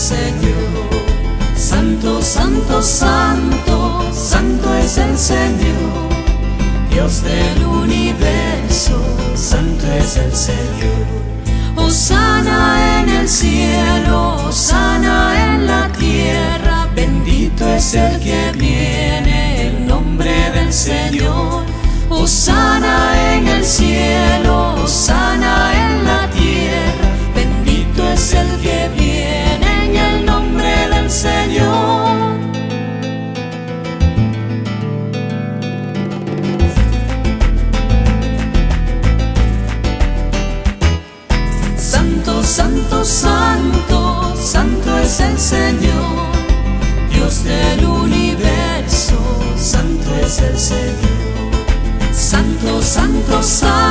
Señor. Santo, santo, santo, santo es el Señor. Dios del universo, santo es el Señor. Hosana en el cielo, hosana en la tierra. Bendito es el que viene en nombre del Señor. Hosana en el cielo, hosana en la tierra. Bendito es el que viene en el nombre del Señor. Santo, santo, santo, santo es el Señor. Dios del universo, santo es el Señor. Santo, santo, santo.